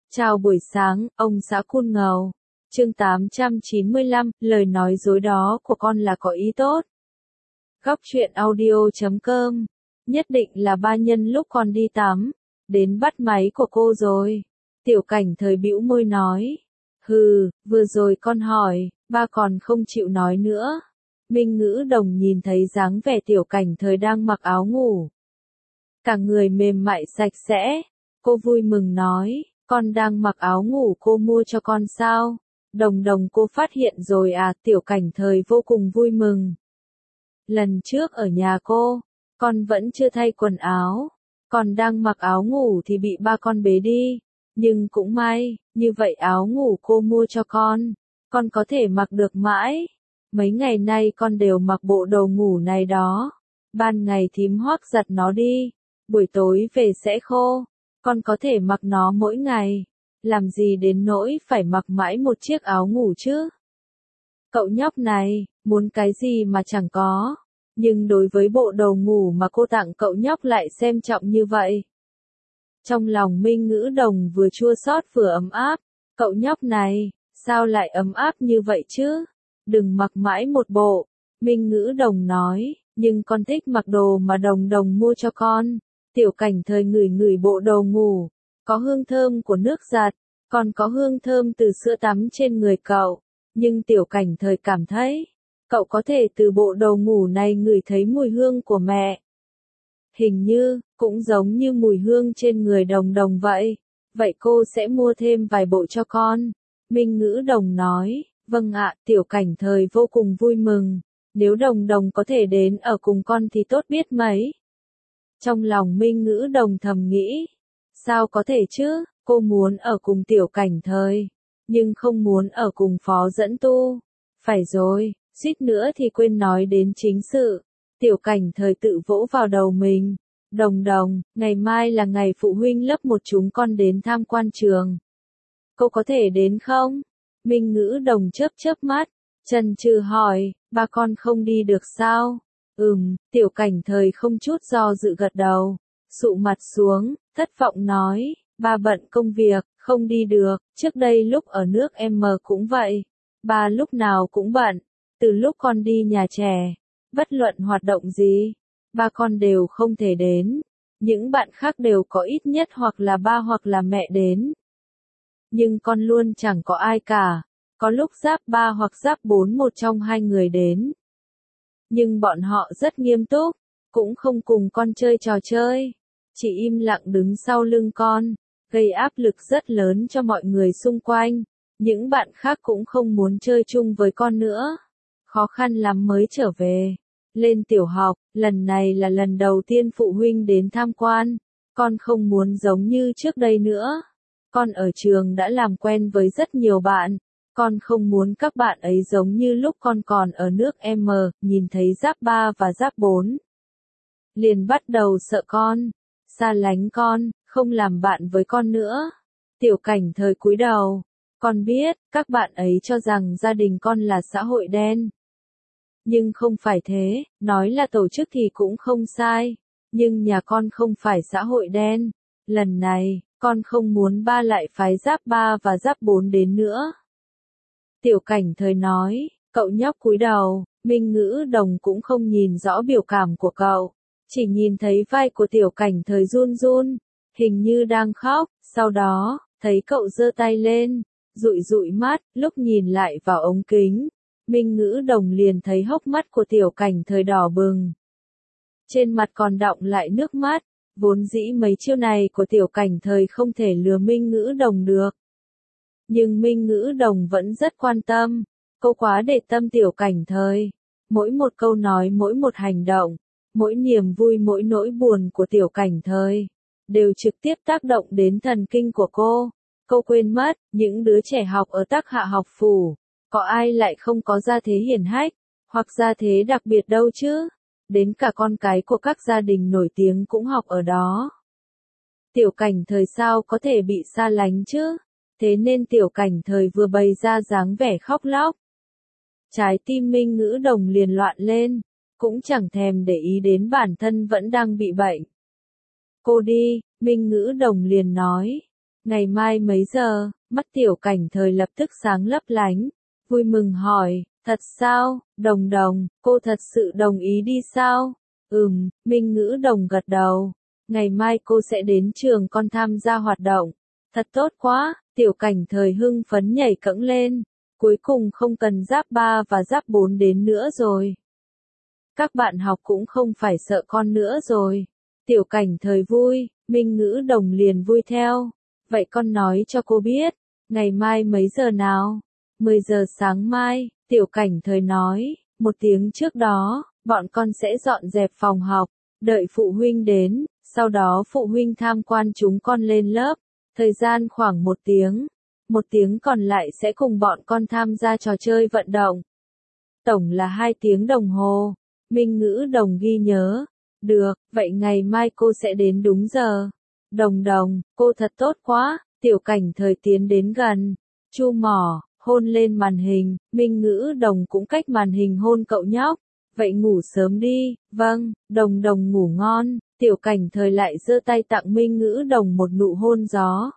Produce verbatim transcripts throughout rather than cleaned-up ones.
Chào buổi sáng, ông xã Cun Ngầu. Chương tám trăm chín mươi lăm, lời nói dối đó của con là có ý tốt. Góc truyện audio chấm com. Nhất định là ba nhân lúc con đi tắm, đến bắt máy của cô rồi. Tiểu Cảnh Thời bĩu môi nói. Hừ, vừa rồi con hỏi, ba còn không chịu nói nữa. Minh Ngữ Đồng nhìn thấy dáng vẻ Tiểu Cảnh Thời đang mặc áo ngủ. Cả người mềm mại sạch sẽ. Cô vui mừng nói, con đang mặc áo ngủ cô mua cho con sao? Đồng Đồng cô phát hiện rồi à? Tiểu Cảnh Thời vô cùng vui mừng. Lần trước ở nhà cô, con vẫn chưa thay quần áo. Con đang mặc áo ngủ thì bị ba con bế đi. Nhưng cũng may, như vậy áo ngủ cô mua cho con, con có thể mặc được mãi. Mấy ngày nay con đều mặc bộ đồ ngủ này đó. Ban ngày thím Hoắc giặt nó đi, buổi tối về sẽ khô. Con có thể mặc nó mỗi ngày. Làm gì đến nỗi phải mặc mãi một chiếc áo ngủ chứ? Cậu nhóc này, muốn cái gì mà chẳng có. Nhưng đối với bộ đồ ngủ mà cô tặng cậu nhóc lại xem trọng như vậy. Trong lòng Minh Ngữ Đồng vừa chua xót vừa ấm áp. Cậu nhóc này, sao lại ấm áp như vậy chứ? Đừng mặc mãi một bộ. Minh Ngữ Đồng nói, nhưng con thích mặc đồ mà Đồng Đồng mua cho con. Tiểu Cảnh Thời ngửi ngửi bộ đồ ngủ, có hương thơm của nước giặt, còn có hương thơm từ sữa tắm trên người cậu. Nhưng Tiểu Cảnh Thời cảm thấy, cậu có thể từ bộ đồ ngủ này ngửi thấy mùi hương của mẹ. Hình như, cũng giống như mùi hương trên người Đồng Đồng vậy. Vậy cô sẽ mua thêm vài bộ cho con. Minh Ngữ Đồng nói, vâng ạ. Tiểu Cảnh Thời vô cùng vui mừng. Nếu Đồng Đồng có thể đến ở cùng con thì tốt biết mấy. Trong lòng Minh Ngữ Đồng thầm nghĩ, sao có thể chứ, cô muốn ở cùng Tiểu Cảnh Thời, nhưng không muốn ở cùng Phó Dẫn Tu. Phải rồi, suýt nữa thì quên nói đến chính sự. Tiểu Cảnh Thời tự vỗ vào đầu mình. Đồng Đồng, ngày mai là ngày phụ huynh lớp một chúng con đến tham quan trường. Cô có thể đến không? Minh Ngữ Đồng chớp chớp mắt, chần chừ hỏi, ba con không đi được sao? Ừm, Tiểu Cảnh Thời không chút do dự gật đầu, sụ mặt xuống, thất vọng nói, ba bận công việc, không đi được. Trước đây lúc ở nước em cũng vậy, ba lúc nào cũng bận. Từ lúc con đi nhà trẻ, bất luận hoạt động gì, ba con đều không thể đến. Những bạn khác đều có ít nhất hoặc là ba hoặc là mẹ đến. Nhưng con luôn chẳng có ai cả, có lúc giáp ba hoặc giáp bốn một trong hai người đến. Nhưng bọn họ rất nghiêm túc, cũng không cùng con chơi trò chơi, chỉ im lặng đứng sau lưng con, gây áp lực rất lớn cho mọi người xung quanh. Những bạn khác cũng không muốn chơi chung với con nữa. Khó khăn lắm mới trở về. Lên tiểu học, lần này là lần đầu tiên phụ huynh đến tham quan. Con không muốn giống như trước đây nữa. Con ở trường đã làm quen với rất nhiều bạn. Con không muốn các bạn ấy giống như lúc con còn ở nước em, nhìn thấy giáp ba và giáp bốn. Liền bắt đầu sợ con, xa lánh con, không làm bạn với con nữa. Tiểu Cảnh Thời cúi đầu, con biết, các bạn ấy cho rằng gia đình con là xã hội đen. Nhưng không phải thế, nói là tổ chức thì cũng không sai. Nhưng nhà con không phải xã hội đen. Lần này, con không muốn ba lại phái giáp ba và giáp bốn đến nữa. Tiểu Cảnh Thời nói, cậu nhóc cúi đầu, Minh Ngữ Đồng cũng không nhìn rõ biểu cảm của cậu, chỉ nhìn thấy vai của Tiểu Cảnh Thời run run, hình như đang khóc. Sau đó, thấy cậu giơ tay lên, dụi dụi mắt, lúc nhìn lại vào ống kính, Minh Ngữ Đồng liền thấy hốc mắt của Tiểu Cảnh Thời đỏ bừng. Trên mặt còn đọng lại nước mắt, vốn dĩ mấy chiêu này của Tiểu Cảnh Thời không thể lừa Minh Ngữ Đồng được. Nhưng Minh Ngữ Đồng vẫn rất quan tâm, cô quá để tâm Tiểu Cảnh Thời. Mỗi một câu nói, mỗi một hành động, mỗi niềm vui mỗi nỗi buồn của Tiểu Cảnh Thời, đều trực tiếp tác động đến thần kinh của cô. Cô quên mất, những đứa trẻ học ở Tắc Hạ học phủ, có ai lại không có gia thế hiển hách, hoặc gia thế đặc biệt đâu chứ. Đến cả con cái của các gia đình nổi tiếng cũng học ở đó. Tiểu Cảnh Thời sao có thể bị xa lánh chứ? Thế nên Tiểu Cảnh Thời vừa bày ra dáng vẻ khóc lóc. Trái tim Minh Ngữ Đồng liền loạn lên, cũng chẳng thèm để ý đến bản thân vẫn đang bị bệnh. Cô đi, Minh Ngữ Đồng liền nói. Ngày mai mấy giờ? Mắt Tiểu Cảnh Thời lập tức sáng lấp lánh, vui mừng hỏi, thật sao, Đồng Đồng, cô thật sự đồng ý đi sao? Ừm, Minh Ngữ Đồng gật đầu, ngày mai cô sẽ đến trường con tham gia hoạt động. Thật tốt quá, Tiểu Cảnh Thời hưng phấn nhảy cẫng lên, cuối cùng không cần giáp ba và giáp bốn đến nữa rồi. Các bạn học cũng không phải sợ con nữa rồi. Tiểu Cảnh Thời vui, Minh Ngữ Đồng liền vui theo. Vậy con nói cho cô biết, ngày mai mấy giờ nào? mười giờ sáng mai, Tiểu Cảnh Thời nói, một tiếng trước đó, bọn con sẽ dọn dẹp phòng học, đợi phụ huynh đến, sau đó phụ huynh tham quan chúng con lên lớp, thời gian khoảng một tiếng. Một tiếng còn lại sẽ cùng bọn con tham gia trò chơi vận động. Tổng là hai tiếng đồng hồ. Minh Ngữ Đồng ghi nhớ. Được, vậy ngày mai cô sẽ đến đúng giờ. Đồng Đồng, cô thật tốt quá. Tiểu Cảnh Thời tiến đến gần, chu mỏ, hôn lên màn hình. Minh Ngữ Đồng cũng cách màn hình hôn cậu nhóc. Vậy ngủ sớm đi. Vâng, Đồng Đồng ngủ ngon. Tiểu Cảnh Thời lại giơ tay tặng Minh Ngữ Đồng một nụ hôn gió.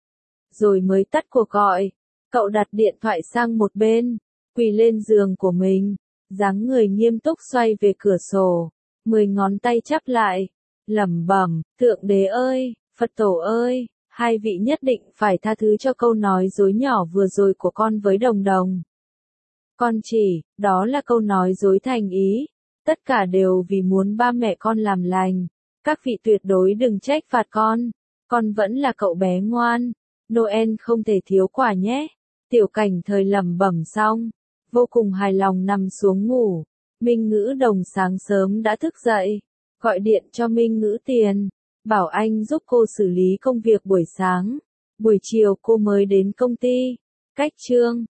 Rồi mới tắt cuộc gọi. Cậu đặt điện thoại sang một bên, quỳ lên giường của mình, dáng người nghiêm túc xoay về cửa sổ, mười ngón tay chắp lại, lẩm bẩm, Thượng Đế ơi, Phật Tổ ơi, hai vị nhất định phải tha thứ cho câu nói dối nhỏ vừa rồi của con với Đồng Đồng. Con chỉ, đó là câu nói dối thành ý, tất cả đều vì muốn ba mẹ con làm lành, các vị tuyệt đối đừng trách phạt con, con vẫn là cậu bé ngoan. Noel không thể thiếu quà nhé. Tiểu Cảnh Thời lẩm bẩm xong, vô cùng hài lòng nằm xuống ngủ. Minh Ngữ Đồng sáng sớm đã thức dậy, gọi điện cho Minh Ngữ Tiền, bảo anh giúp cô xử lý công việc buổi sáng. Buổi chiều cô mới đến công ty. Cách chương